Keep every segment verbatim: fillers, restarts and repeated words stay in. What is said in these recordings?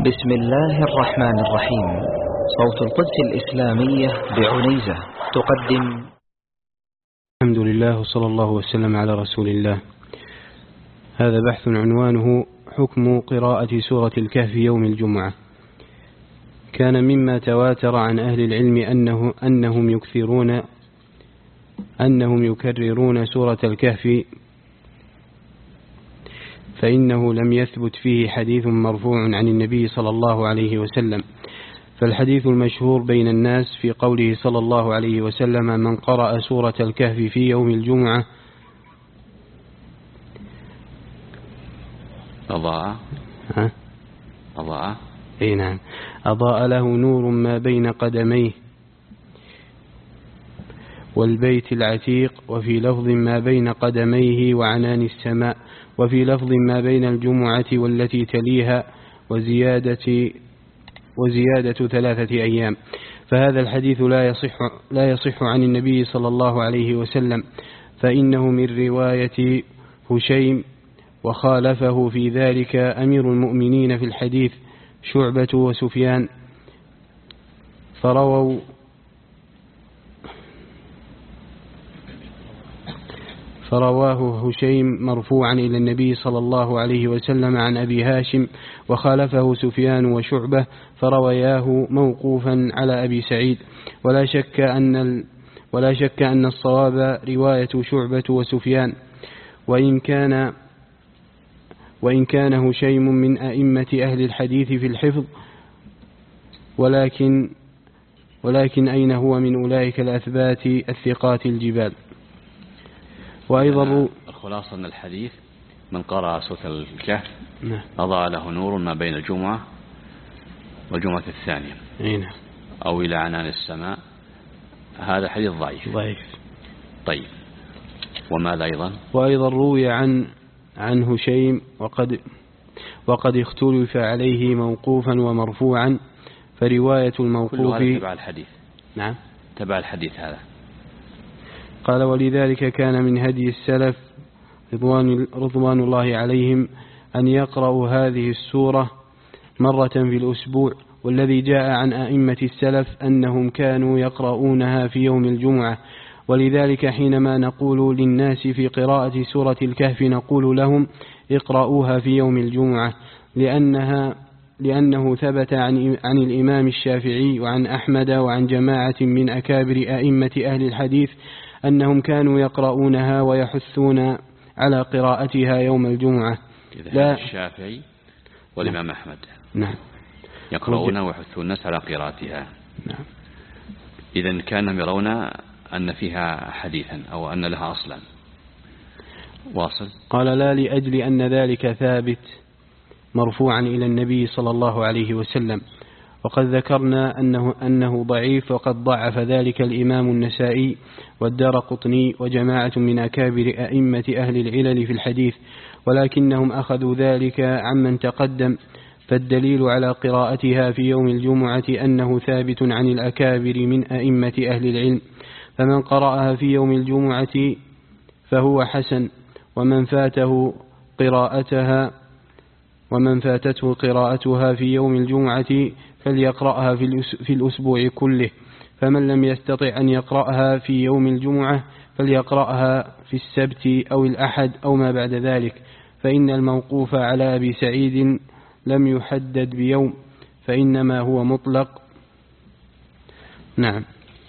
بسم الله الرحمن الرحيم. صوت القدس الإسلامية بعنيزة تقدم. الحمد لله وصلى الله وسلم على رسول الله. هذا بحث عنوانه حكم قراءة سورة الكهف يوم الجمعة. كان مما تواتر عن أهل العلم أنه أنهم يكثرون أنهم يكررون سورة الكهف، فإنه لم يثبت فيه حديث مرفوع عن النبي صلى الله عليه وسلم. فالحديث المشهور بين الناس في قوله صلى الله عليه وسلم: من قرأ سورة الكهف في يوم الجمعة أضاء ها؟ أضاء أي نعم أضاء له نور ما بين قدميه والبيت العتيق، وفي لفظ ما بين قدميه وعنان السماء، وفي لفظ ما بين الجمعة والتي تليها، وزيادة وزيادة ثلاثة أيام. فهذا الحديث لا يصح لا يصح عن النبي صلى الله عليه وسلم، فإنه من رواية هشيم، وخالفه في ذلك أمير المؤمنين في الحديث شعبة وسفيان، فرووا فرواه هشيم مرفوعا إلى النبي صلى الله عليه وسلم عن أبي هاشم، وخالفه سفيان وشعبة فرواياه موقوفا على أبي سعيد. ولا شك أن ولا شك أن الصواب رواية شعبة وسفيان، وإن كان وإن كان هشيم من أئمة أهل الحديث في الحفظ، ولكن ولكن أين هو من أولئك الأثبات الثقات الجبال. وأيضا الخلاصة من الحديث: من قرأ سورة الكهف أضاء له نور ما بين الجمعة والجمعة الثانية نعم. أو إلى عنان السماء. هذا حديث ضعيف ضعيف طيب، وماذا أيضا؟ وأيضا روي عن عن هشيم وقد وقد اختلف عليه موقوفا ومرفوعا، فرواية الموقوف تبع الحديث. نعم تبع الحديث هذا. قال: ولذلك كان من هدي السلف رضوان, رضوان الله عليهم أن يقرأوا هذه السورة مرة في الأسبوع، والذي جاء عن أئمة السلف أنهم كانوا يقرؤونها في يوم الجمعة. ولذلك حينما نقول للناس في قراءة سورة الكهف نقول لهم: اقرأوها في يوم الجمعة، لأنها لأنه ثبت عن, عن الإمام الشافعي وعن أحمد وعن جماعة من أكابر أئمة أهل الحديث أنهم كانوا يقرؤونها ويحثون على قراءتها يوم الجمعة. لا الشافعي والإمام أحمد نعم يقرؤون ويحثون الناس على قراءتها. نعم. إذن كانوا يرون أن فيها حديثا أو أن لها أصلا. واصل. قال: لا لأجل أن ذلك ثابت مرفوعا إلى النبي صلى الله عليه وسلم، وقد ذكرنا أنه, أنه ضعيف، وقد ضعف ذلك الإمام النسائي والدارقطني وجماعة من أكابر أئمة أهل العلل في الحديث، ولكنهم أخذوا ذلك عمن تقدم. فالدليل على قراءتها في يوم الجمعة أنه ثابت عن الأكابر من أئمة أهل العلم، فمن قرأها في يوم الجمعة فهو حسن، ومن فاته قراءتها ومن فاتته قراءتها في يوم الجمعة فليقرأها في الأسبوع كله، فمن لم يستطع أن يقرأها في يوم الجمعة فليقرأها في السبت أو الأحد أو ما بعد ذلك، فإن الموقوف على أبي سعيد لم يحدد بيوم، فإنما هو مطلق. نعم.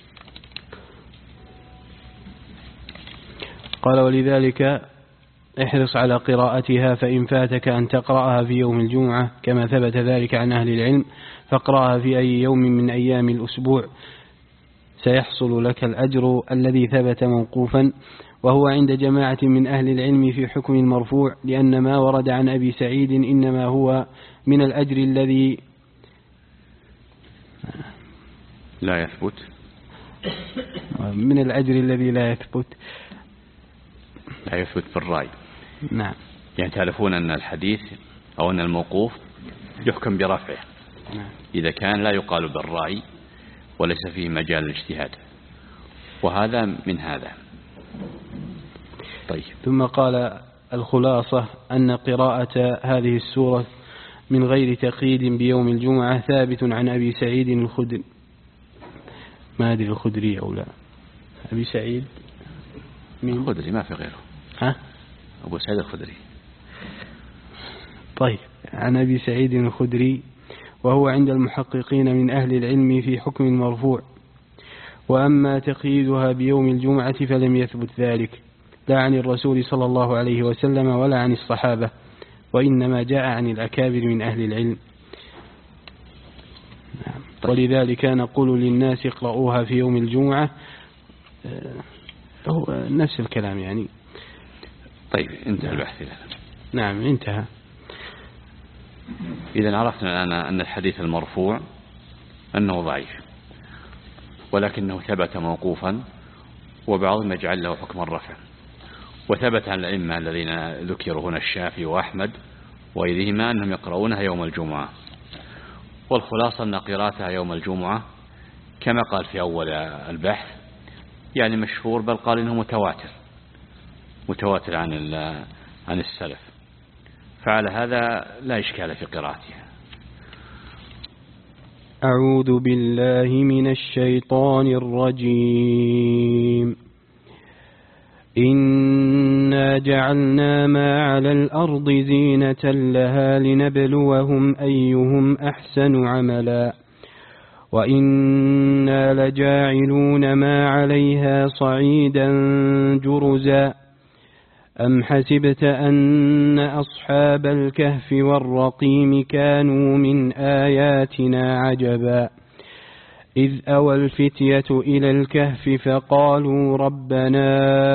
قال: ولذلك احرص على قراءتها، فإن فاتك أن تقرأها في يوم الجمعة كما ثبت ذلك عن أهل العلم فاقرأها في أي يوم من أيام الأسبوع، سيحصل لك الأجر الذي ثبت موقوفا، وهو عند جماعة من أهل العلم في حكم المرفوع، لأن ما ورد عن أبي سعيد إنما هو من الأجر الذي لا يثبت من الأجر الذي لا يثبت لا يثبت في الرأي. نعم. يعني تعرفون أن الحديث أو أن الموقوف يحكم برفعه إذا كان لا يقال بالرأي وليس فيه مجال الاجتهاد، وهذا من هذا. طيب. ثم قال: الخلاصة أن قراءة هذه السورة من غير تقييد بيوم الجمعة ثابت عن أبي سعيد الخدري. ما أدري الخدري أو لا. أبي سعيد مين؟ الخدري ما في غيره. ها؟ أبو سعيد الخدري. طيب، عن أبي سعيد الخدري، وهو عند المحققين من أهل العلم في حكم المرفوع. وأما تقييدها بيوم الجمعة فلم يثبت ذلك، لا عن الرسول صلى الله عليه وسلم ولا عن الصحابة، وإنما جاء عن الأكابر من أهل العلم. ولذلك نقول للناس اقرأوها في يوم الجمعة، هو نفس الكلام يعني. طيب، انتهى البحث الآن. نعم، انتهى. إذا عرفنا الآن أن الحديث المرفوع أنه ضعيف، ولكنه ثبت موقوفا، وبعضهم يجعل له حكم الرفع، وثبت عن الأئمة الذين ذكروا هنا الشافعي وأحمد وغيرهما أنهم يقرؤونها يوم الجمعة. والخلاصة أن قراءتها يوم الجمعة كما قال في أول البحث يعني مشهور، بل قال إنه متواتر متواتر عن عن السلف، فعلى هذا لا إشكال في قراءتها. أعوذ بالله من الشيطان الرجيم. إنا جعلنا ما على الأرض زينة لها لنبلوهم أيهم أحسن عملا وإنا لجاعلون ما عليها صعيدا جرزا أم حسبت أن أصحاب الكهف والرقيم كانوا من آياتنا عجبا إذ أوى الفتية إلى الكهف فقالوا ربنا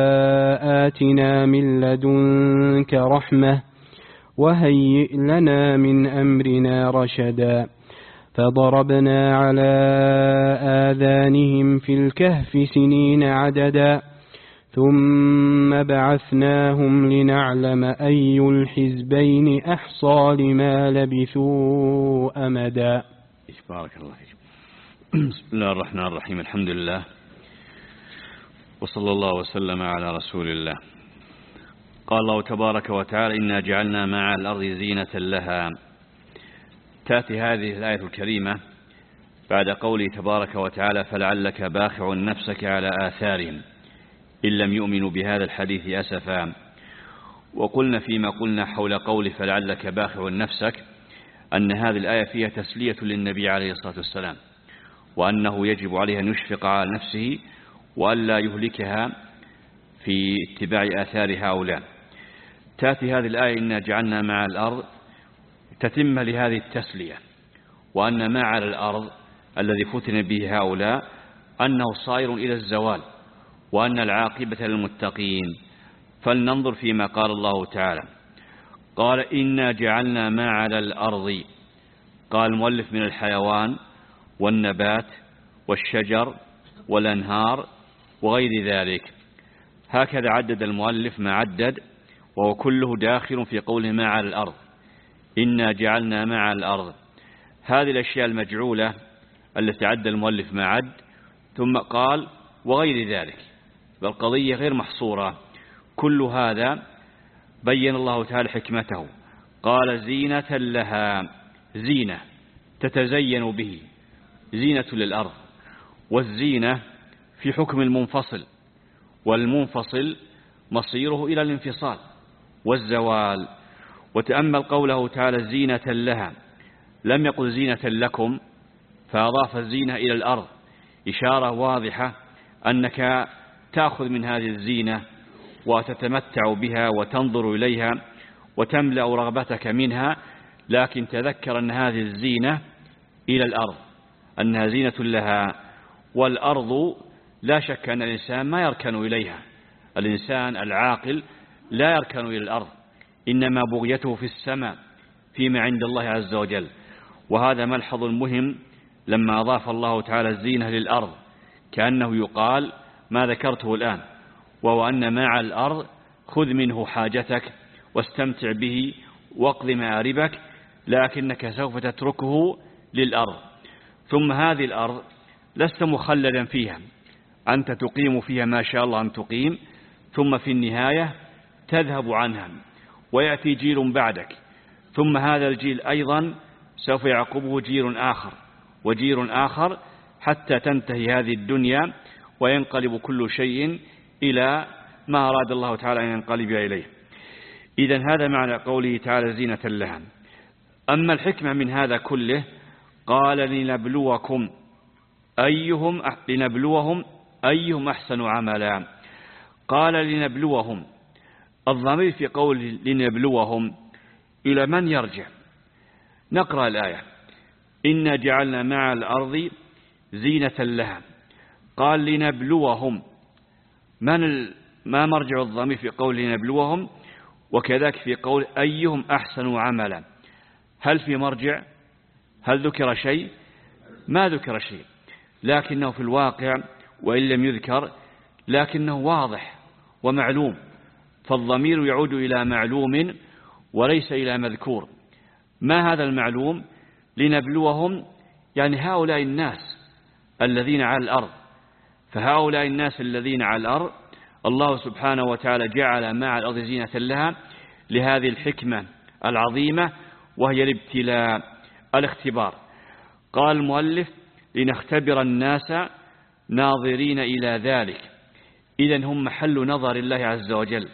آتنا من لدنك رحمة وهيئ لنا من أمرنا رشدا فضربنا على آذانهم في الكهف سنين عددا ثم بعثناهم لنعلم أي الحزبين أحصى لما لبثوا أمدا. بارك الله فيك. بسم الله الرحمن الرحيم. الحمد لله وصلى الله وسلم على رسول الله. قال الله تبارك وتعالى إنا جعلنا مع الأرض زينة لها. تأتي هذه الآية الكريمة بعد قوله تبارك وتعالى فلعلك باخع نفسك على آثارهم إن لم يؤمنوا بهذا الحديث أسفا. وقلنا فيما قلنا حول قول فلعلك باخع نفسك أن هذه الآية فيها تسلية للنبي عليه الصلاة والسلام، وأنه يجب عليه أن يشفق على نفسه وألا يهلكها في اتباع آثار هؤلاء. تأتي هذه الآية إنا جعلنا مع الأرض تتم لهذه التسلية، وأن ما على الأرض الذي فتن به هؤلاء أنه صائر إلى الزوال، وأن العاقبة للمتقين. فلننظر فيما قال الله تعالى. قال إنا جعلنا ما على الأرض، قال المؤلف من الحيوان والنبات والشجر والأنهار وغير ذلك. هكذا عدد المؤلف ما عدد، وهو كله داخل في قوله ما على الأرض. إنا جعلنا ما على الأرض، هذه الأشياء المجعولة التي عد المؤلف ما عد، ثم قال وغير ذلك، والقضية غير محصورة. كل هذا بين الله تعالى حكمته. قال زينة لها، زينة تتزين به، زينة للأرض. والزينة في حكم المنفصل، والمنفصل مصيره إلى الانفصال والزوال. وتأمل قوله تعالى زينة لها، لم يقل زينة لكم فأضاف الزينة إلى الأرض، إشارة واضحة أنك تأخذ من هذه الزينة وتتمتع بها وتنظر إليها وتملأ رغبتك منها، لكن تذكر أن هذه الزينة إلى الأرض، أنها زينة لها. والأرض لا شك أن الإنسان ما يركن إليها، الإنسان العاقل لا يركن إلى الأرض، إنما بغيته في السماء فيما عند الله عز وجل. وهذا ملحظ مهم لما أضاف الله تعالى الزينة للأرض، كأنه يقال ما ذكرته الآن، وهو أن مع الأرض خذ منه حاجتك واستمتع به واقض مآربك، لكنك سوف تتركه للأرض. ثم هذه الأرض لست مخلدا فيها، أنت تقيم فيها ما شاء الله أن تقيم، ثم في النهاية تذهب عنها ويأتي جيل بعدك ثم هذا الجيل أيضا سوف يعقبه جيل آخر وجيل آخر حتى تنتهي هذه الدنيا وينقلب كل شيء إلى ما أراد الله تعالى أن ينقلب إليه. إذن هذا معنى قوله تعالى زينة لها. أما الحكمة من هذا كله قال لنبلوكم أيهم لنبلوهم أيهم أحسن عملا. قال لنبلوهم، الضمير في قول لنبلوهم إلى من يرجع؟ نقرأ الآية: إنا جعلنا مع الأرض زينة لها. قال لنبلوهم، من ما مرجع الضمير في قول لنبلوهم؟ وكذلك في قول أيهم أحسن عملا، هل في مرجع؟ هل ذكر شيء؟ ما ذكر شيء، لكنه في الواقع وإن لم يذكر لكنه واضح ومعلوم، فالضمير يعود إلى معلوم وليس إلى مذكور. ما هذا المعلوم؟ لنبلوهم يعني هؤلاء الناس الذين على الأرض، فهؤلاء الناس الذين على الأرض الله سبحانه وتعالى جعل مع الأرض زينة لها لهذه الحكمة العظيمة وهي الابتلاء، الاختبار. قال المؤلف: لنختبر الناس ناظرين إلى ذلك. إذن هم محل نظر الله عز وجل،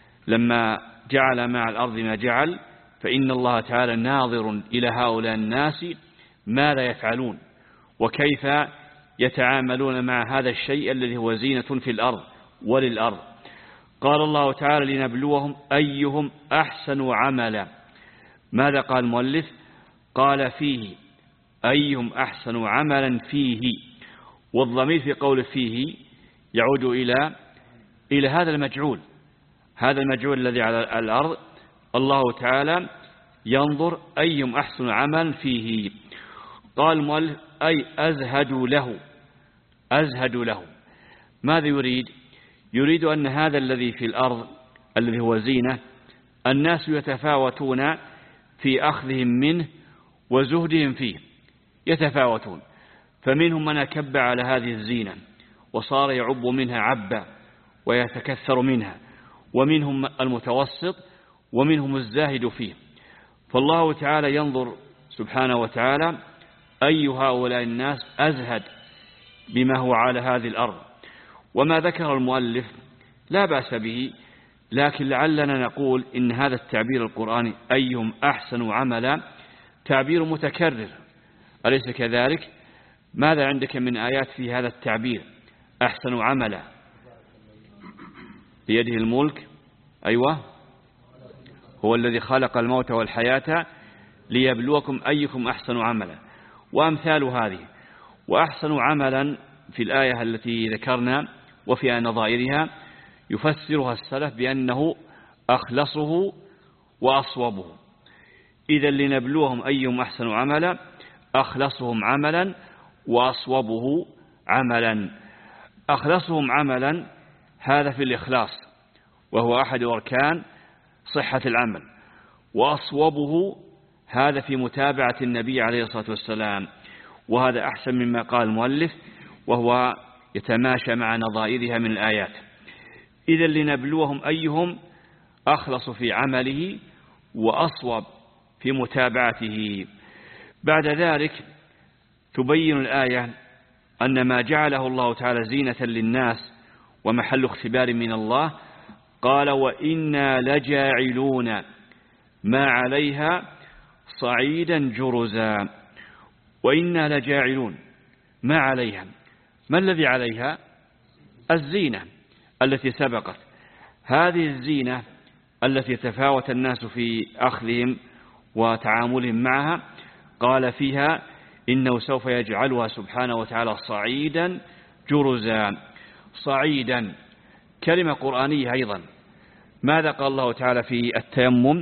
لما جعل مع الأرض ما جعل فإن الله تعالى ناظر إلى هؤلاء الناس ماذا يفعلون وكيف يتعاملون مع هذا الشيء الذي هو زينة في الأرض وللأرض. قال الله تعالى: لنبلوهم أيهم أحسن عملا. ماذا قال المؤلف؟ قال فيه أيهم أحسن عملا فيه، والضمير في قول فيه يعود إلى إلى هذا المجعول، هذا المجعول الذي على الأرض الله تعالى ينظر أيهم أحسن عملا فيه. قال المؤلف: أي أزهد له. أزهد له ماذا يريد؟ يريد أن هذا الذي في الأرض الذي هو زينة الناس يتفاوتون في أخذهم منه وزهدهم فيه، يتفاوتون، فمنهم من أكب على هذه الزينة وصار يعب منها عبا ويتكثر منها، ومنهم المتوسط، ومنهم الزاهد فيه. فالله تعالى ينظر سبحانه وتعالى أي هؤلاء الناس أزهد بما هو على هذه الأرض. وما ذكر المؤلف لا بأس به، لكن لعلنا نقول إن هذا التعبير القرآني أيهم أحسن عملا تعبير متكرر، أليس كذلك؟ ماذا عندك من آيات في هذا التعبير أحسن عملا؟ بيده الملك، أيوة، هو الذي خلق الموت والحياة ليبلوكم أيكم أحسن عملا، وأمثال هذه. وأحسن عملا في الآية التي ذكرنا وفي نظائرها يفسرها السلف بأنه أخلصه وأصوبه. إذا لنبلوهم أيهم أحسن عملا، أخلصهم عملا وأصوبه عملا. أخلصهم عملا هذا في الإخلاص وهو أحد أركان صحة العمل، وأصوبه هذا في متابعة النبي عليه الصلاة والسلام، وهذا أحسن مما قال المؤلف وهو يتماشى مع نظائرها من الآيات. إذا لنبلوهم أيهم أخلص في عمله وأصوب في متابعته. بعد ذلك تبين الآية أن ما جعله الله تعالى زينة للناس ومحل اختبار من الله. قال: وإنا لجاعلون ما عليها صعيدا جرزا. وإنا لجاعلون ما عليها، ما الذي عليها؟ الزينة التي سبقت، هذه الزينة التي تفاوت الناس في أخذهم وتعاملهم معها. قال فيها إنه سوف يجعلها سبحانه وتعالى صعيدا جرزا. صعيدا كلمة قرآنية أيضا. ماذا قال الله تعالى في التيمم؟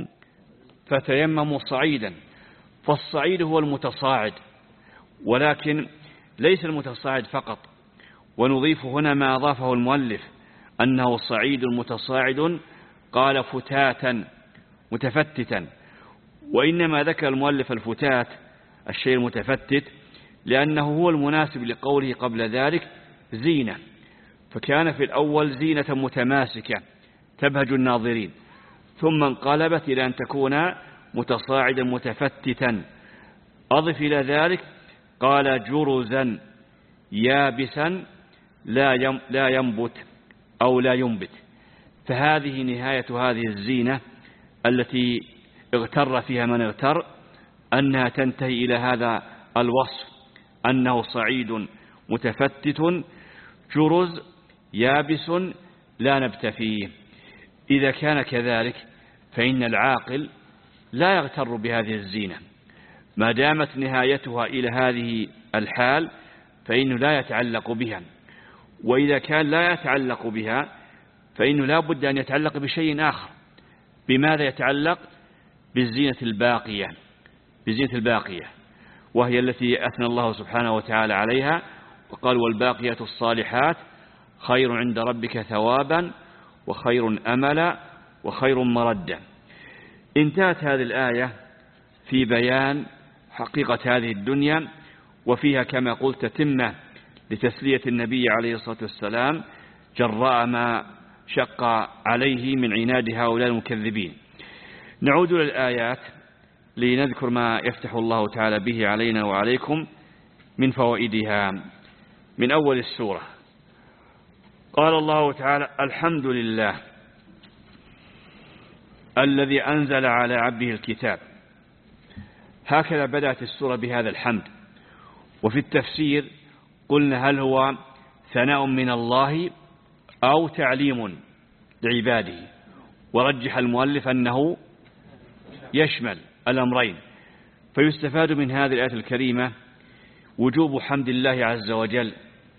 فتيمموا صعيدا. فالصعيد هو المتصاعد، ولكن ليس المتصاعد فقط، ونضيف هنا ما أضافه المؤلف أنه صعيد متصاعد، قال فتاتا متفتتا. وإنما ذكر المؤلف الفتات الشيء المتفتت لأنه هو المناسب لقوله قبل ذلك زينة، فكان في الأول زينة متماسكة تبهج الناظرين، ثم انقلبت إلى أن تكون متصاعدا متفتتا. أضف إلى ذلك قال جرزا يابسا لا ينبت أو لا ينبت. فهذه نهاية هذه الزينة التي اغتر فيها من اغتر، أنها تنتهي إلى هذا الوصف أنه صعيد متفتت جرز يابس لا نبت فيه. إذا كان كذلك فإن العاقل لا يغتر بهذه الزينة ما دامت نهايتها إلى هذه الحال، فإنه لا يتعلق بها. وإذا كان لا يتعلق بها فإنه لا بد أن يتعلق بشيء آخر. بماذا يتعلق؟ بالزينة الباقية، بالزينة الباقية وهي التي أثنى الله سبحانه وتعالى عليها وقال والباقيات الصالحات خير عند ربك ثوابا وخير أملا وخير مردا. انتهت هذه الآية في بيان حقيقة هذه الدنيا، وفيها كما قلت تتمة لتسلية النبي عليه الصلاة والسلام جراء ما شق عليه من عناد هؤلاء المكذبين. نعود للآيات لنذكر ما يفتح الله تعالى به علينا وعليكم من فوائدها. من أول السورة قال الله تعالى الحمد لله الذي أنزل على عبده الكتاب. هكذا بدأت السورة بهذا الحمد. وفي التفسير قلنا هل هو ثناء من الله أو تعليم لعباده، ورجح المؤلف أنه يشمل الأمرين. فيستفاد من هذه الآية الكريمة وجوب حمد الله عز وجل،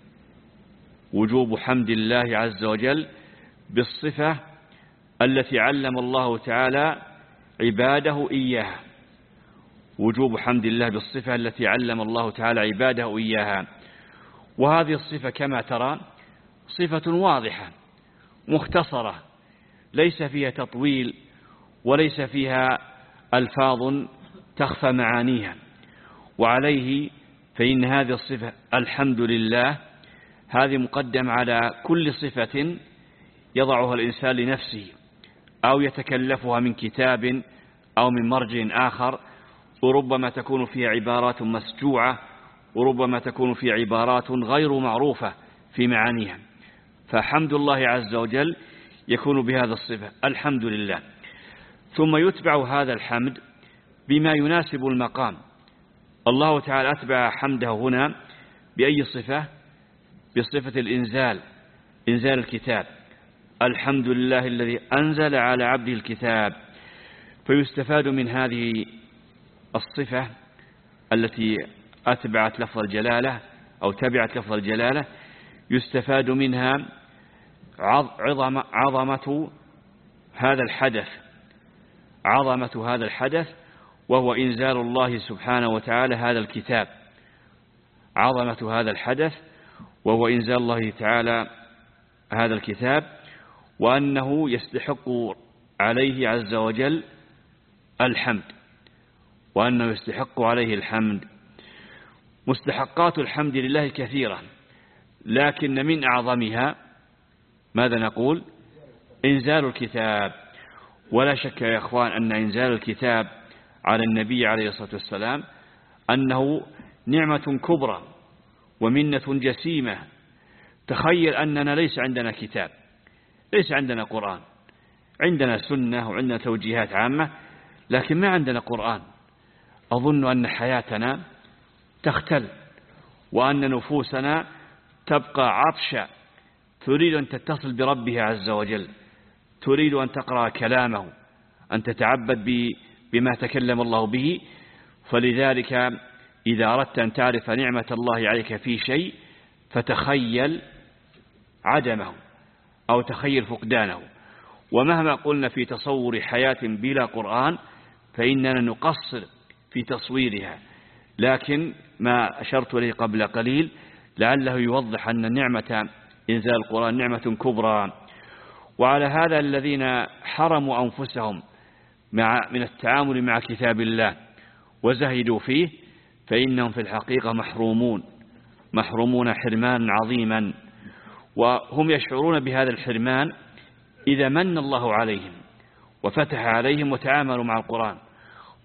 وجوب حمد الله عز وجل بالصفة التي علم الله تعالى عباده إياها، وجوب حمد الله بالصفة التي علم الله تعالى عباده إياها. وهذه الصفة كما ترى صفة واضحة مختصرة ليس فيها تطويل وليس فيها ألفاظ تخفى معانيها. وعليه فإن هذه الصفة الحمد لله هذه مقدم على كل صفة يضعها الإنسان لنفسه أو يتكلفها من كتاب أو من مرجع آخر، وربما تكون فيها عبارات مسجوعة وربما تكون فيها عبارات غير معروفة في معانيها. فحمد الله عز وجل يكون بهذا الصفة الحمد لله. ثم يتبع هذا الحمد بما يناسب المقام. الله تعالى أتبع حمده هنا بأي صفة؟ بصفة الإنزال، إنزال الكتاب. الحمد لله الذي أنزل على عبده الكتاب. فيستفاد من هذه الصفة التي أتبعت لفظ الجلالة أو تبعت لفظ الجلالة، يستفاد منها عظم عظمة هذا الحدث، عظمة هذا الحدث وهو إنزال الله سبحانه وتعالى هذا الكتاب. عظمة هذا الحدث وهو إنزال الله تعالى هذا الكتاب، وأنه يستحق عليه عز وجل الحمد، وأنه يستحق عليه الحمد. مستحقات الحمد لله كثيرة، لكن من أعظمها ماذا نقول؟ إنزال الكتاب. ولا شك يا إخوان أن إنزال الكتاب على النبي عليه الصلاة والسلام أنه نعمة كبرى ومنة جسيمة. تخيل أننا ليس عندنا كتاب، ليس عندنا قرآن، عندنا سنة وعندنا توجيهات عامة، لكن ما عندنا قرآن. أظن أن حياتنا تختل وأن نفوسنا تبقى عطشة، تريد أن تتصل بربها عز وجل، تريد أن تقرأ كلامه، أن تتعبد بما تكلم الله به. فلذلك إذا أردت أن تعرف نعمة الله عليك في شيء فتخيل عدمه أو تخيل فقدانه. ومهما قلنا في تصور حياة بلا قرآن فإننا نقصر في تصويرها، لكن ما أشرت إليه قبل قليل لعله يوضح أن نعمة إنزال القرآن نعمة كبرى. وعلى هذا الذين حرموا أنفسهم مع من التعامل مع كتاب الله وزهدوا فيه فإنهم في الحقيقة محرومون، محرومون حرمان عظيما. وهم يشعرون بهذا الحرمان إذا من الله عليهم وفتح عليهم وتعاملوا مع القرآن.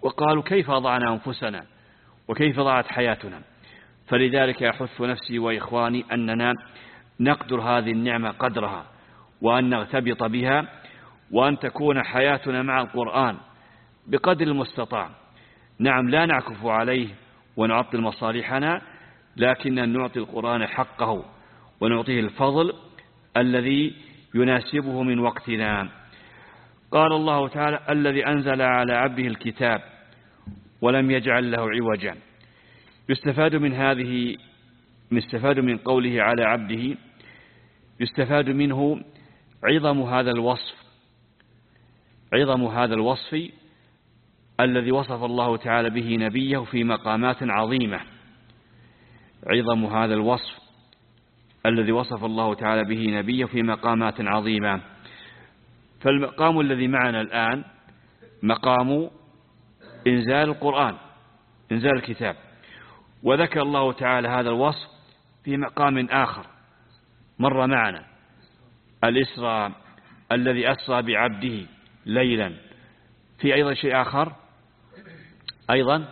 وقالوا كيف أضعنا أنفسنا وكيف ضاعت حياتنا. فلذلك أحث نفسي وإخواني أننا نقدر هذه النعمة قدرها، وأن نغتبط بها، وأن تكون حياتنا مع القرآن بقدر المستطاع. نعم، لا نعكف عليه ونعطل مصالحنا، لكن نعطي القرآن حقه ونعطيه الفضل الذي يناسبه من وقتنا. قال الله تعالى: الذي أنزل على عبده الكتاب ولم يجعل له عوجا. يستفاد من هذه يستفاد من قوله على عبده، يستفاد منه عظم هذا الوصف عظم هذا الوصف الذي وصف الله تعالى به نبيه في مقامات عظيمة. عظم هذا الوصف الذي وصف الله تعالى به نبيه في مقامات عظيمة. فالمقام الذي معنا الآن مقام إنزال القرآن، إنزال الكتاب، وذكر الله تعالى هذا الوصف في مقام آخر مر معنا، الإسراء الذي أسرى بعبده ليلا. في أيضا شيء آخر، أيضا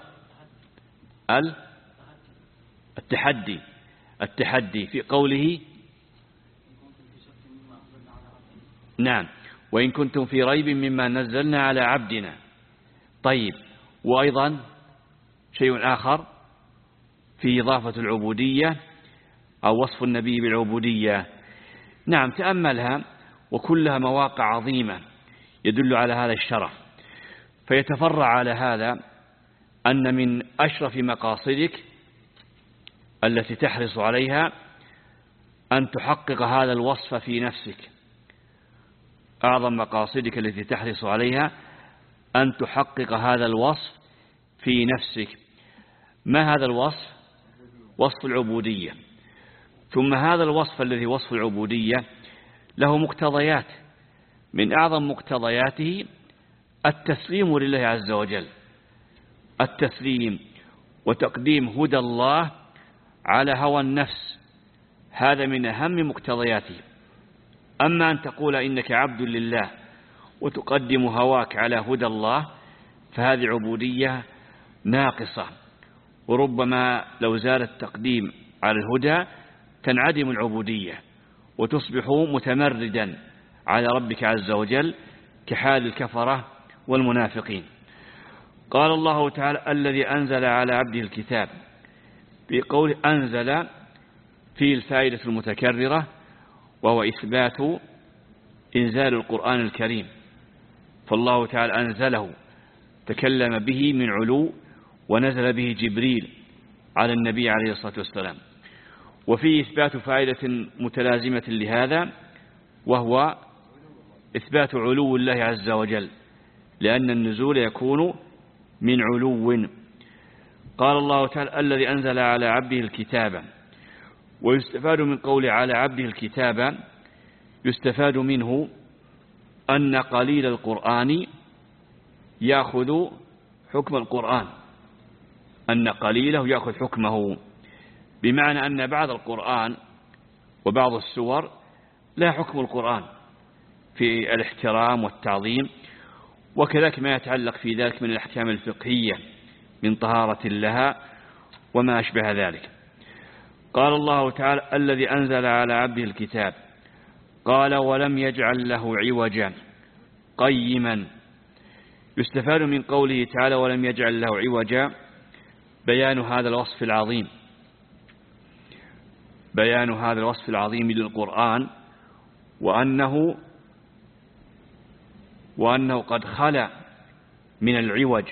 التحدي التحدي في قوله: نعم، وإن كنتم في ريب مما نزلنا على عبدنا. طيب، وأيضا شيء آخر في إضافة العبودية أو وصف النبي بالعبودية. نعم، تأملها وكلها مواقع عظيمة يدل على هذا الشرف. فيتفرع على هذا أن من أشرف مقاصدك التي تحرص عليها أن تحقق هذا الوصف في نفسك. أعظم مقاصدك التي تحرص عليها أن تحقق هذا الوصف في نفسك. ما هذا الوصف؟ وصف العبودية. ثم هذا الوصف الذي وصف العبودية له مقتضيات، من أعظم مقتضياته التسليم لله عز وجل، التسليم وتقديم هدى الله على هوى النفس، هذا من أهم مقتضياته. أما أن تقول إنك عبد لله وتقدم هواك على هدى الله فهذه عبودية ناقصة، وربما لو زال التقديم على الهدى تنعدم العبودية وتصبح متمردا على ربك عز وجل كحال الكفرة والمنافقين. قال الله تعالى: الذي أنزل على عبده الكتاب. بقول أنزل فيه الفائدة المتكررة، وهو إثبات إنزال القرآن الكريم. فالله تعالى أنزله، تكلم به من علو، ونزل به جبريل على النبي عليه الصلاة والسلام. وفيه إثبات فائدة متلازمة لهذا، وهو إثبات علو الله عز وجل، لأن النزول يكون من علو. قال الله تعالى: الذي أنزل على عبده الكتاب. ويستفاد من قول على عبده الكتاب، يستفاد منه أن قليل القرآن يأخذ حكم القرآن، أن قليله يأخذ حكمه، بمعنى أن بعض القرآن وبعض السور لا حكم القرآن في الاحترام والتعظيم، وكذلك ما يتعلق في ذلك من الأحكام الفقهية من طهارة لها وما أشبه ذلك. قال الله تعالى: الذي أنزل على عبده الكتاب. قال: ولم يجعل له عوجا قيما. يستفاد من قوله تعالى: ولم يجعل له عوجا بيان هذا الوصف العظيم، بيان هذا الوصف العظيم للقرآن، وأنه وأنه قد خلى من العوج،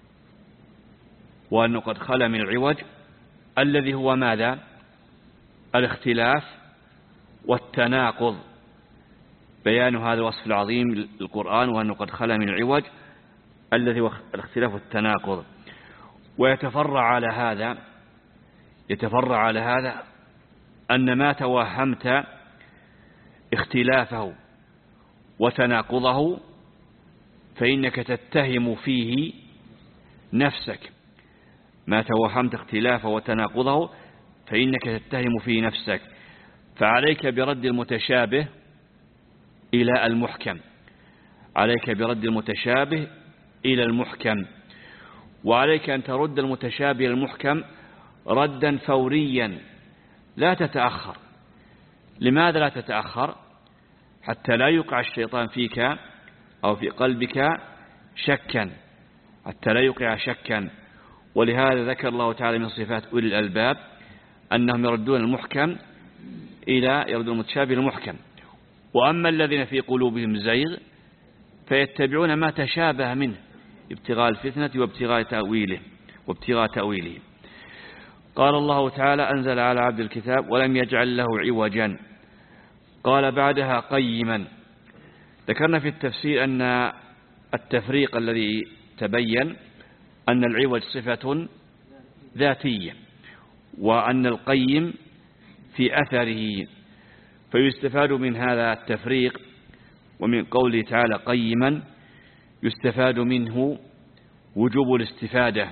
وأنه قد خلى من العوج الذي هو ماذا؟ الاختلاف والتناقض. بيان هذا الوصف العظيم للقرآن وأنه قد خلى من العوج الذي هو الاختلاف والتناقض. ويتفرع على هذا يتفرع على هذا أن ما توهمت اختلافه وتناقضه فإنك تتهم فيه نفسك. ما توهمت اختلافه وتناقضه فإنك تتهم فيه نفسك. فعليك برد المتشابه إلى المحكم، عليك برد المتشابه إلى المحكم. وعليك أن ترد المتشابه المحكم ردا فوريا لا تتأخر. لماذا لا تتأخر؟ حتى لا يوقع الشيطان فيك أو في قلبك شكا، حتى لا يوقع شكا. ولهذا ذكر الله تعالى من صفات أولي الألباب أنهم يردون المحكم إلى يردون المتشابه المحكم. وأما الذين في قلوبهم زيغ فيتبعون ما تشابه منه ابتغاء الفتنة وابتغاء تأويله وابتغاء تأويله. قال الله تعالى: أنزل على عبد الكتاب ولم يجعل له عوجا. قال بعدها قيما. ذكرنا في التفسير أن التفريق الذي تبين أن العوج صفة ذاتية وأن القيم في أثره، فيستفاد من هذا التفريق ومن قوله تعالى قيما يستفاد منه وجوب الاستفادة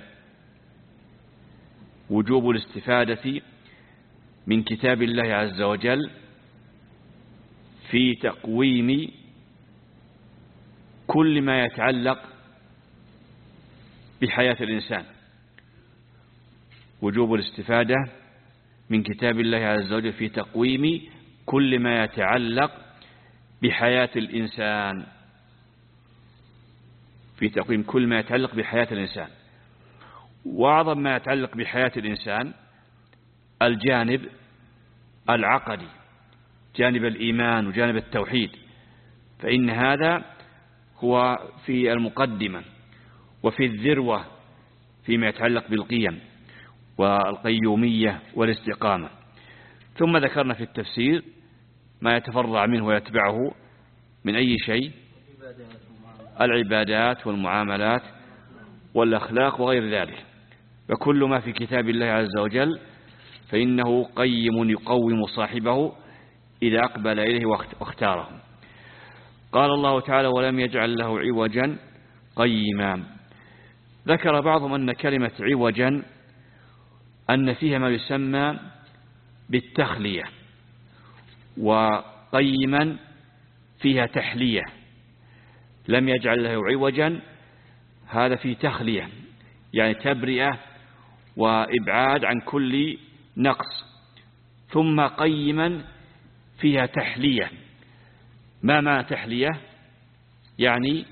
وجوب الاستفادة من كتاب الله عز وجل في تقويم كل ما يتعلق بحياة الإنسان. وجوب الاستفادة من كتاب الله عز وجل في تقويم كل ما يتعلق بحياة الإنسان في تقويم كل ما يتعلق بحياة الإنسان. وأعظم ما يتعلق بحياة الإنسان الجانب العقدي، جانب الإيمان وجانب التوحيد، فإن هذا هو في المقدمة وفي الذروة فيما يتعلق بالقيم والقيومية والاستقامة. ثم ذكرنا في التفسير ما يتفرع منه ويتبعه من أي شيء: العبادات والمعاملات والأخلاق وغير ذلك. فكل ما في كتاب الله عز وجل فإنه قيم يقوم صاحبه إذا أقبل إليه واختاره. قال الله تعالى: ولم يجعل له عوجا قيما. ذكر بعضهم أن كلمة عوجا أن فيها ما يسمى بالتخلية، وقيما فيها تحلية. لم يجعل له عوجا هذا في تخلية، يعني تبرئة وإبعاد عن كل نقص. ثم قيما فيها تحلية. ما معنى تحلية؟ يعني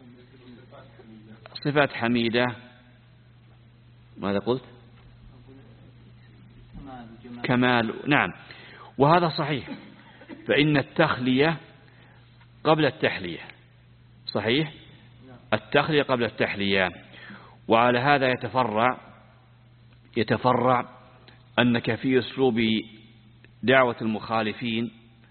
صفات حميدة. ماذا قلت؟ كمال. نعم، وهذا صحيح، فإن التخلية قبل التحلية. صحيح، التخلية قبل التحلية. وعلى هذا يتفرع يتفرع أنك في أسلوب دعوة المخالفين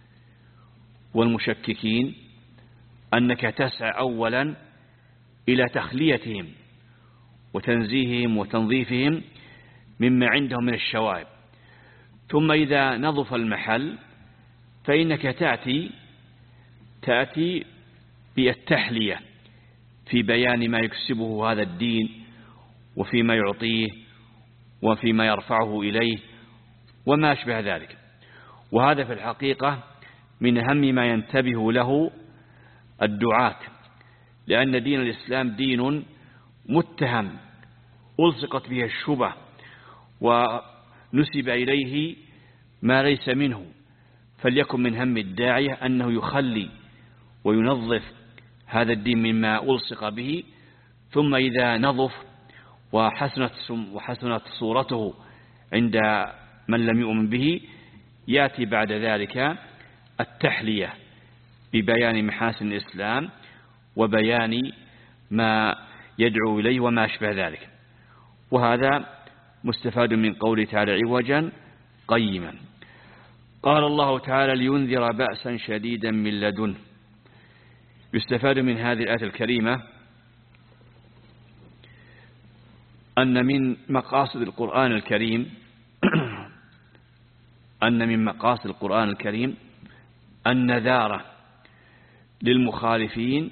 والمشككين أنك تسعى أولا إلى تخليتهم وتنزيههم وتنظيفهم مما عندهم من الشوائب، ثم إذا نظف المحل فإنك تأتي تأتي بالتحلية في بيان ما يكسبه هذا الدين وفيما يعطيه وفيما يرفعه إليه وما أشبه ذلك. وهذا في الحقيقة من أهم ما ينتبه له الدعاة، لأن دين الإسلام دين متهم ألصقت به الشبه ونسب إليه ما ليس منه. فليكن من هم الداعية أنه يخلي وينظف هذا الدين مما ألصق به، ثم إذا نظف وحسنت وحسنت صورته عند من لم يؤمن به يأتي بعد ذلك التحلية ببيان محاسن الإسلام وبيان ما يدعو إليه وما أشبه ذلك. وهذا مستفاد من قوله تعالى عوجا قيما. قال الله تعالى: لينذر بأسا شديدا من لدنه. يستفاد من هذه الآية الكريمة أن من مقاصد القرآن الكريم أن من مقاصد القرآن الكريم النذارة للمخالفين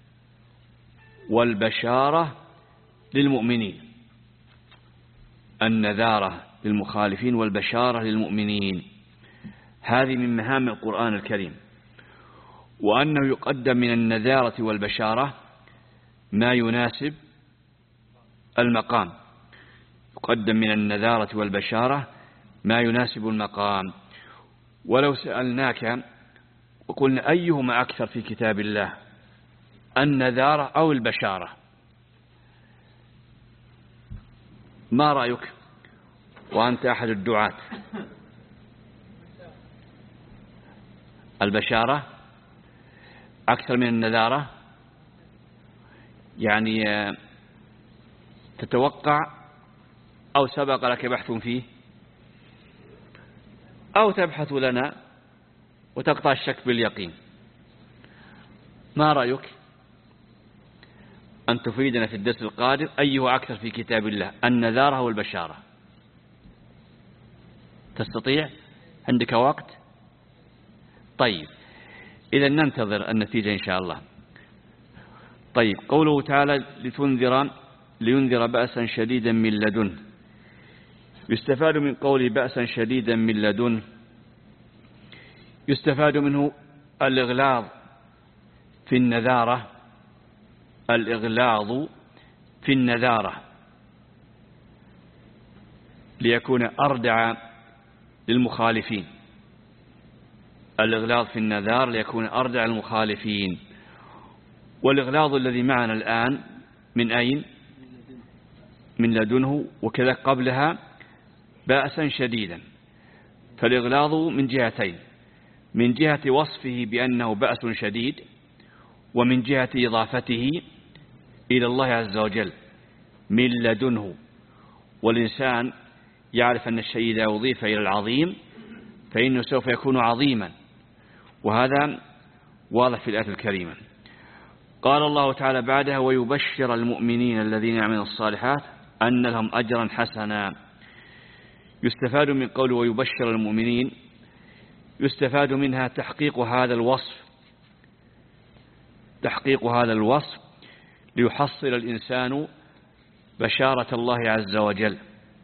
والبشارة للمؤمنين. النذارة للمخالفين والبشارة للمؤمنين، هذه من مهام القرآن الكريم. وأنه يقدم من النذارة والبشارة ما يناسب المقام، يقدم من النذارة والبشارة ما يناسب المقام. ولو سألناك وقلنا أيهما أكثر في كتاب الله، النذارة أو البشارة، ما رأيك وأنت أحد الدعاة؟ البشارة أكثر من النذارة؟ يعني تتوقع أو سبق لك بحث فيه أو تبحث لنا وتقطع الشك باليقين؟ ما رأيك أن تفيدنا في الدرس القادم أيه أكثر في كتاب الله، النذارة والبشارة؟ تستطيع؟ عندك وقت؟ طيب إذا ننتظر النتيجة إن شاء الله. طيب قوله تعالى لتنذر لينذر بأسا شديدا من لدنه، يستفاد من قوله بأسا شديدا من لدنه، يستفاد منه الإغلاظ في النذارة، الإغلاظ في النذارة ليكون أردع للمخالفين، الإغلاظ في النذار ليكون أردع للمخالفين. والإغلاظ الذي معنا الآن من أين؟ من لدنه، وكذا قبلها بأسا شديدا. فالإغلاظ من جهتين، من جهة وصفه بأنه بأس شديد، ومن جهة إضافته إلى الله عز وجل من لدنه. والإنسان يعرف أن الشيء إذا أضيف إلى العظيم فإنه سوف يكون عظيما، وهذا واضح في الآية الكريمة. قال الله تعالى بعدها ويبشر المؤمنين الذين يعملون الصالحات أن لهم أجرا حسنا. يستفاد من قوله ويبشر المؤمنين، يستفاد منها تحقيق هذا الوصف، تحقيق هذا الوصف ليحصل الإنسان بشارة الله عز وجل،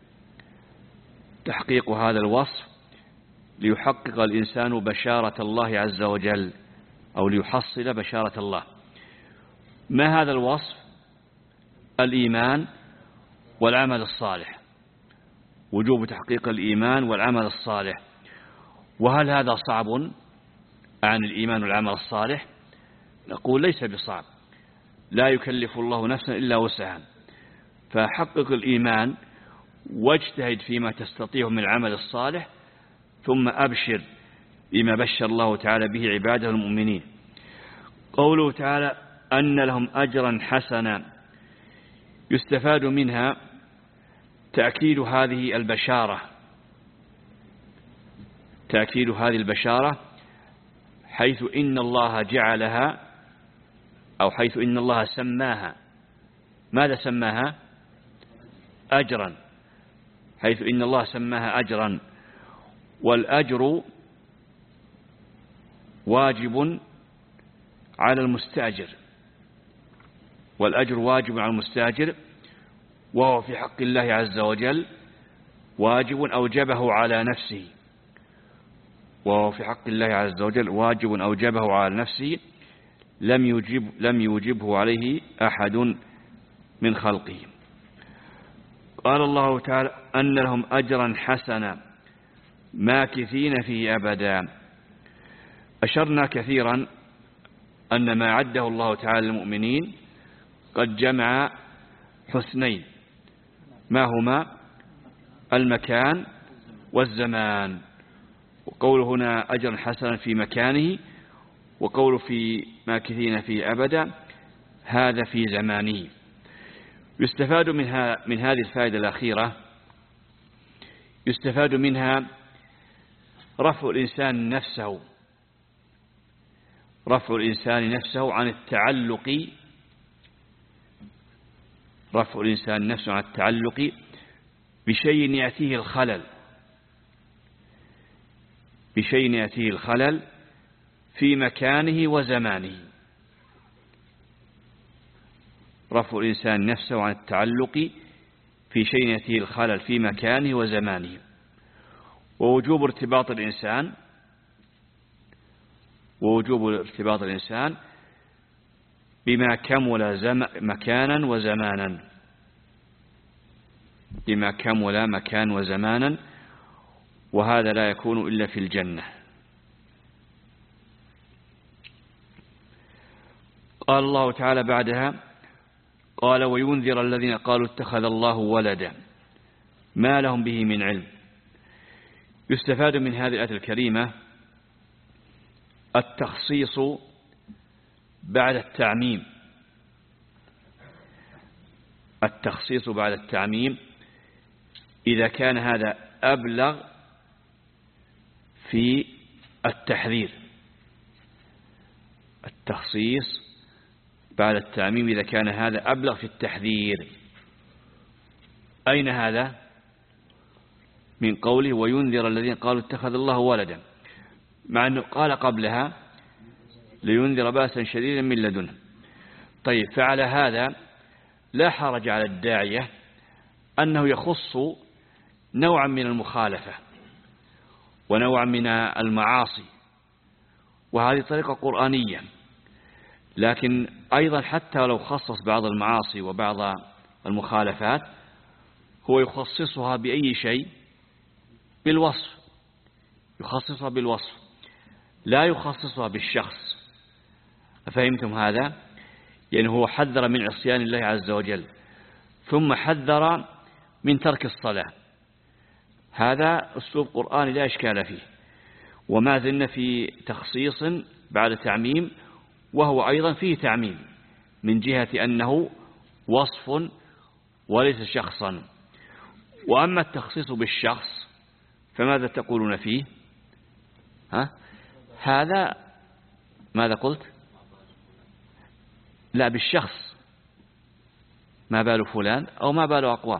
تحقيق هذا الوصف ليحقق الإنسان بشارة الله عز وجل، أو ليحصل بشارة الله. ما هذا الوصف؟ الإيمان والعمل الصالح، وجوب تحقيق الإيمان والعمل الصالح. وهل هذا صعب عن الإيمان والعمل الصالح؟ نقول ليس بصعب، لا يكلف الله نفسا إلا وسعها، فحقق الإيمان واجتهد فيما تستطيع من العمل الصالح، ثم أبشر بما بشر الله تعالى به عباده المؤمنين. قوله تعالى أن لهم أجرا حسنا، يستفاد منها تأكيد هذه البشارة، تأكيد هذه البشارة حيث إن الله جعلها، أو حيث إن الله سماها. ماذا سماها؟ أجرا، حيث إن الله سماها أجرا. والأجر واجب على المستأجر، والأجر واجب على المستأجر، وهو في حق الله عز وجل واجب أوجبه على نفسه، وهو في حق الله عز وجل واجب أوجبه على نفسه لم يجب لم يوجبه عليه أحد من خلقه. قال الله تعالى أن لهم أجرا حسنا ماكثين فيه أبدا. أشرنا كثيرا أن ما عده الله تعالى للمؤمنين قد جمع حسنين، ما هما؟ المكان والزمان. وقول هنا أجرا حسنا في مكانه، وقول في ماكثين فيه أبدا هذا في زمانه. يستفاد منها من هذه الفائدة الأخيرة، يستفاد منها رفع الإنسان نفسه، رفع الإنسان نفسه عن التعلق، رفع الإنسان نفسه عن التعلق بشيء يأتيه الخلل، بشيء يأتيه الخلل في مكانه وزمانه. رفع الإنسان نفسه عن التعلق في شيء يأتيه الخلل في مكانه وزمانه. ووجوب ارتباط الإنسان، ووجوب ارتباط الإنسان بما كمل زم... مكانا وزمانا، لما كمل مكان وزمانا، وهذا لا يكون إلا في الجنة. قال الله تعالى بعدها قال وينذر الذين قالوا اتخذ الله ولدا ما لهم به من علم. يستفاد من هذه الآية الكريمة التخصيص بعد التعميم، التخصيص بعد التعميم إذا كان هذا أبلغ في التحذير، التخصيص بعد التعميم إذا كان هذا أبلغ في التحذير. أين هذا؟ من قوله وينذر الذين قالوا اتخذ الله ولدا، مع أنه قال قبلها لينذر بأسا شديدا من لدنه. طيب، فعلى هذا لا حرج على الداعية أنه يخص نوعا من المخالفة ونوعا من المعاصي، وهذه طريقة قرآنية. لكن أيضا حتى لو خصص بعض المعاصي وبعض المخالفات هو يخصصها بأي شيء؟ بالوصف، يخصصها بالوصف، لا يخصصها بالشخص. أفهمتم هذا؟ يعني هو حذر من عصيان الله عز وجل ثم حذر من ترك الصلاة، هذا أسلوب قرآني لا إشكال فيه، وما زلنا في تخصيص بعد تعميم، وهو أيضا فيه تعميم من جهة أنه وصف وليس شخصا. وأما التخصيص بالشخص فماذا تقولون فيه؟ ها؟ هذا ماذا قلت؟ لا، بالشخص، ما بال فلان أو ما بال أقوام،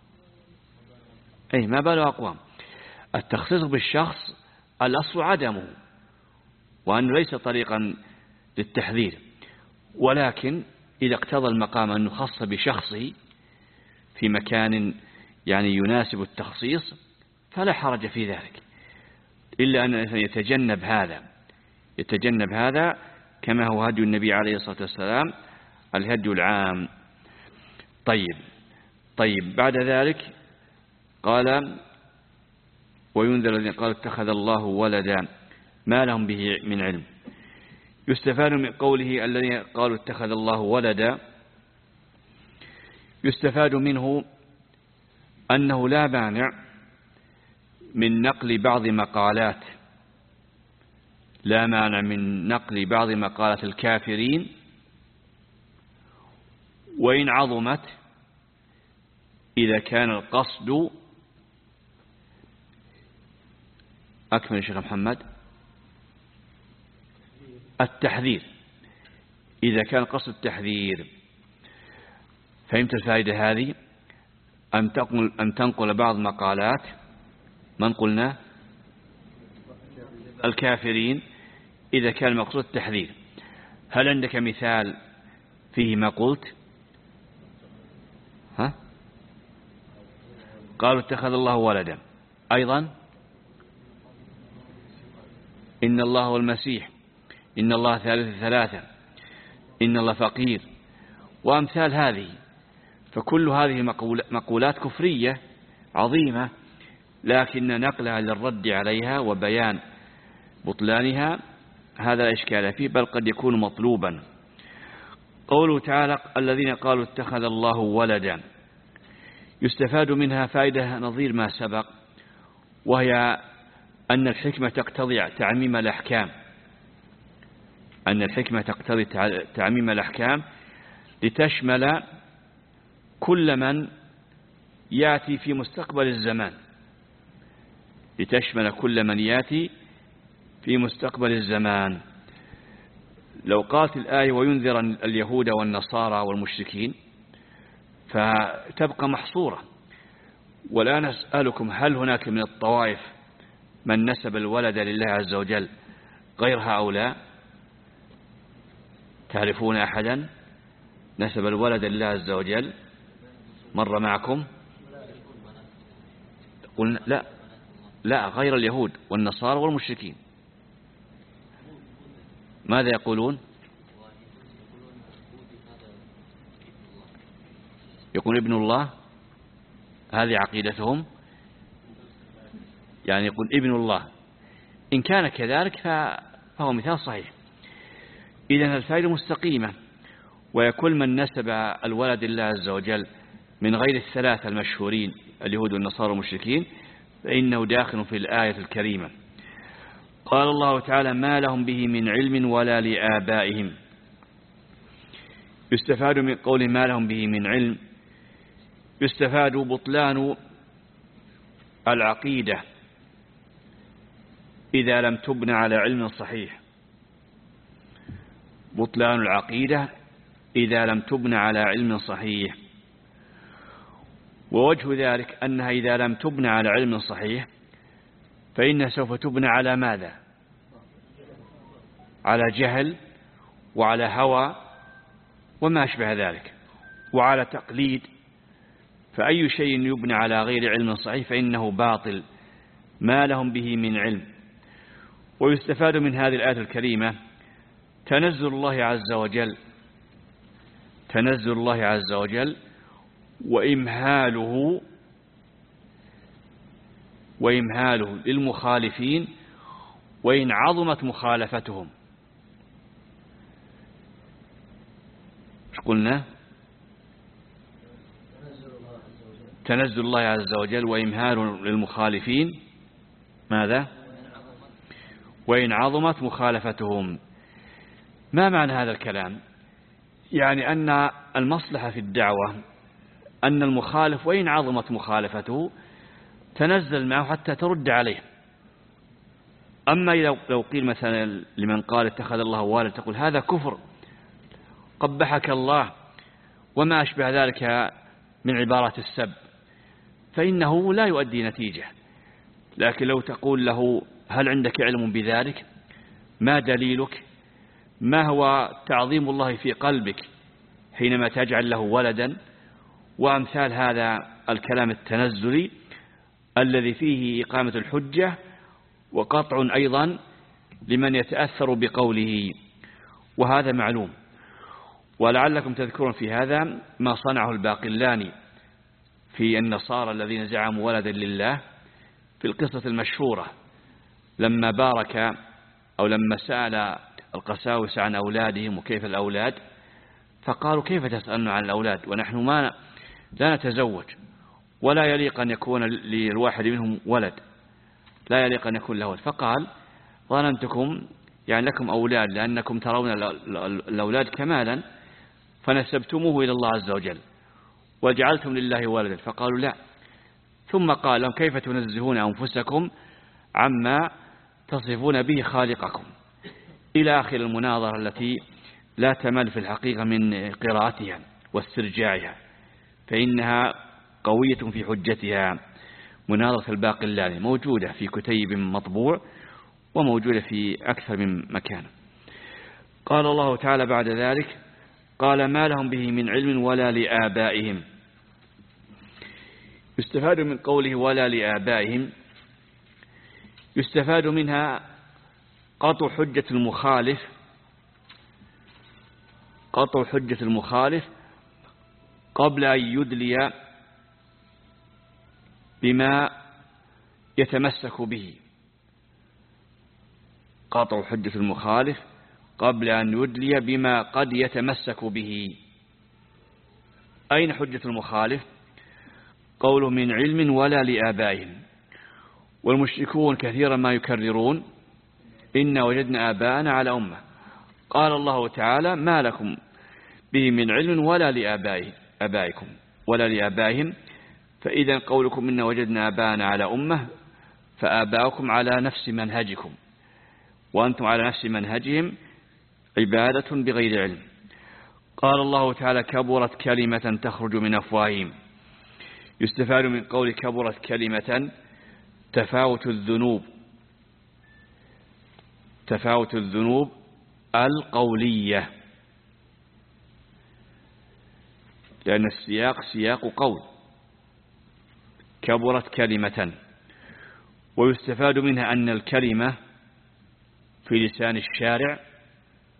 أي ما بال أقوام. التخصيص بالشخص الأصل عدمه، وأنه ليس طريقا للتحذير، ولكن إذا اقتضى المقام أن يخص بشخصه في مكان يعني يناسب التخصيص فلا حرج في ذلك، إلا أن يتجنب هذا يتجنب هذا كما هو هدي النبي عليه الصلاة والسلام، الهدي العام. طيب طيب بعد ذلك قال وينذر الذين قالوا اتخذ الله ولدا ما لهم به من علم. يستفاد من قوله الذين قالوا اتخذ الله ولدا، يستفاد منه أنه لا مانع من نقل بعض مقالات لا مانع من نقل بعض مقالات الكافرين وإن عظمت، إذا كان القصد أكمل يا شيخ محمد التحذير، إذا كان قصد التحذير. فهمت الفائدة هذه؟ أن تنقل, أن تنقل بعض مقالات من قلنا الكافرين إذا كان المقصود التحذير. هل عندك مثال فيه ما قلت؟ ها؟ قالوا اتخذ الله ولدا، أيضا إن الله هو المسيح، إن الله ثالث ثلاثة، إن الله فقير، وأمثال هذه. فكل هذه مقولات كفرية عظيمة، لكن نقلها للرد عليها وبيان بطلانها هذا لا إشكال فيه، بل قد يكون مطلوبا. قوله تعالى الذين قالوا اتخذ الله ولدا، يستفاد منها فائدة نظير ما سبق، وهي أن الحكمة تقتضي تعميم الأحكام أن الحكمة تقتضي تعميم الأحكام لتشمل كل من يأتي في مستقبل الزمان لتشمل كل من يأتي في مستقبل الزمان. لو قالت الآية وينذر اليهود والنصارى والمشركين فتبقى محصورة. والآن أسألكم، هل هناك من الطوائف من نسب الولد لله عز وجل غير هؤلاء؟ تعرفون أحدا نسب الولد لله عز وجل مر معكم؟ قلنا لا لا غير اليهود والنصارى والمشركين. ماذا يقولون؟ يقول ابن الله. هذه عقيدتهم، يعني يقول ابن الله. إن كان كذلك فهو مثال صحيح. إذن الفائدة مستقيمة، ويكون من نسب الولد لله عز وجل من غير الثلاثة المشهورين اليهود والنصارى والمشركين فإنه داخل في الآية الكريمة. قال الله تعالى: ما لهم به من علم ولا لآبائهم. يستفاد من قول ما لهم به من علم، يستفاد بطلان العقيدة إذا لم تبنى على علم صحيح. بطلان العقيدة إذا لم تبنى على علم صحيح. ووجه ذلك أنها إذا لم تبنى على علم صحيح فإنها سوف تبنى على ماذا؟ على جهل وعلى هوى وما أشبه ذلك، وعلى تقليد. فأي شيء يبنى على غير علم صحيح فإنه باطل، ما لهم به من علم. ويستفاد من هذه الآية الكريمة تنزل الله عز وجل تنزل الله عز وجل وإمهاله وإمهاله للمخالفين وإن عظمت مخالفتهم. ايش قلنا؟ تنزل الله عز وجل وإمهاله للمخالفين ماذا؟ وإن عظمت مخالفتهم. ما معنى هذا الكلام؟ يعني أن المصلحة في الدعوة أن المخالف وإن عظمت مخالفته تنزل معه حتى ترد عليه. أما لو قيل مثلا لمن قال اتخذ الله والد تقول هذا كفر قبحك الله وما أشبه ذلك من عبارات السب، فإنه لا يؤدي نتيجة. لكن لو تقول له هل عندك علم بذلك؟ ما دليلك؟ ما هو تعظيم الله في قلبك حينما تجعل له ولدا؟ وأمثال هذا الكلام التنزلي الذي فيه إقامة الحجة وقطع أيضا لمن يتأثر بقوله، وهذا معلوم. ولعلكم تذكرون في هذا ما صنعه الباقلاني في النصارى الذين زعموا ولدا لله في القصة المشهورة لما بارك أو لما سأل القساوسة عن أولادهم وكيف الأولاد، فقالوا كيف تسألنا عن الأولاد ونحن ما لا نتزوج ولا يليق أن يكون للواحد منهم ولد، لا يليق أن يكون له ولد. فقال ظننتكم يعني لكم أولاد لأنكم ترون الأولاد كمالا فنسبتموه إلى الله عز وجل وجعلتم لله ولدا. فقالوا لا. ثم قال لهم كيف تنزهون أنفسكم عما تصفون به خالقكم، إلى آخر المناظرة التي لا تمل في الحقيقة من قراءتها واسترجاعها، فإنها قوية في حجتها. مناظرة الباقلاني موجودة في كتيب مطبوع وموجودة في أكثر من مكان. قال الله تعالى بعد ذلك قال ما لهم به من علم ولا لآبائهم. يستفاد من قوله ولا لآبائهم، يستفاد منها قطع حجة المخالف قطع حجة المخالف قبل أن يدلي بما يتمسك به. قطع حجة المخالف قبل أن يدلي بما قد يتمسك به. أين حجة المخالف؟ قوله من علم ولا لآبائهم. والمشركون كثيرا ما يكررون إن وجدنا آباءنا على أمة. قال الله تعالى ما لكم به من علم ولا لآبائكم ولا لآبائهم. فإذا قولكم إن وجدنا آباءنا على أمة فآباؤكم على نفس منهجكم وأنتم على نفس منهجهم عبادة بغير علم. قال الله تعالى كبرت كلمة تخرج من أفواههم. يستفاد من قول كبرت كلمة تفاوت الذنوب تفاوت الذنوب القولية، لأن السياق سياق قول. كبرت كلمة. ويستفاد منها أن الكلمة في لسان الشارع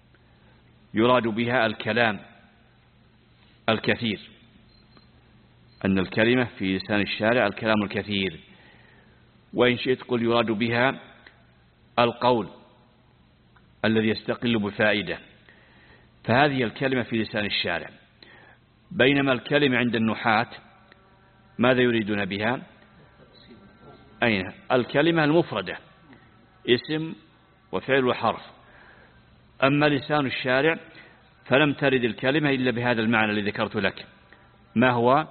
يراد بها الكلام الكثير أن الكلمة في لسان الشارع الكلام الكثير، وإن شئت قل يراد بها القول الذي يستقل بفائدة، فهذه الكلمة في لسان الشارع. بينما الكلمة عند النحاة ماذا يريدون بها؟ أين الكلمة المفردة، اسم وفعل وحرف. أما لسان الشارع فلم ترد الكلمة إلا بهذا المعنى الذي ذكرت لك. ما هو؟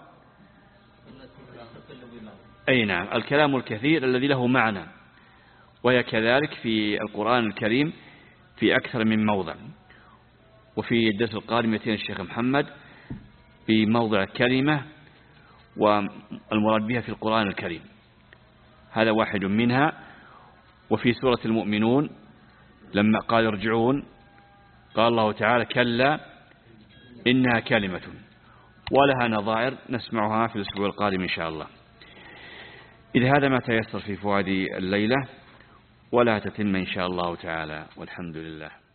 أي نعم، الكلام الكثير الذي له معنى، وهي كذلك في القرآن الكريم في أكثر من موضع. وفي الدرس القادم يأتينا الشيخ محمد في موضع كلمة والمراد بها في القرآن الكريم، هذا واحد منها. وفي سورة المؤمنون لما قال ارجعون قال الله تعالى كلا إنها كلمة، ولها نظائر نسمعها في الأسبوع القادم إن شاء الله. إذا هذا ما تيسر في فؤادي الليلة، ولا تتم إن شاء الله تعالى، والحمد لله.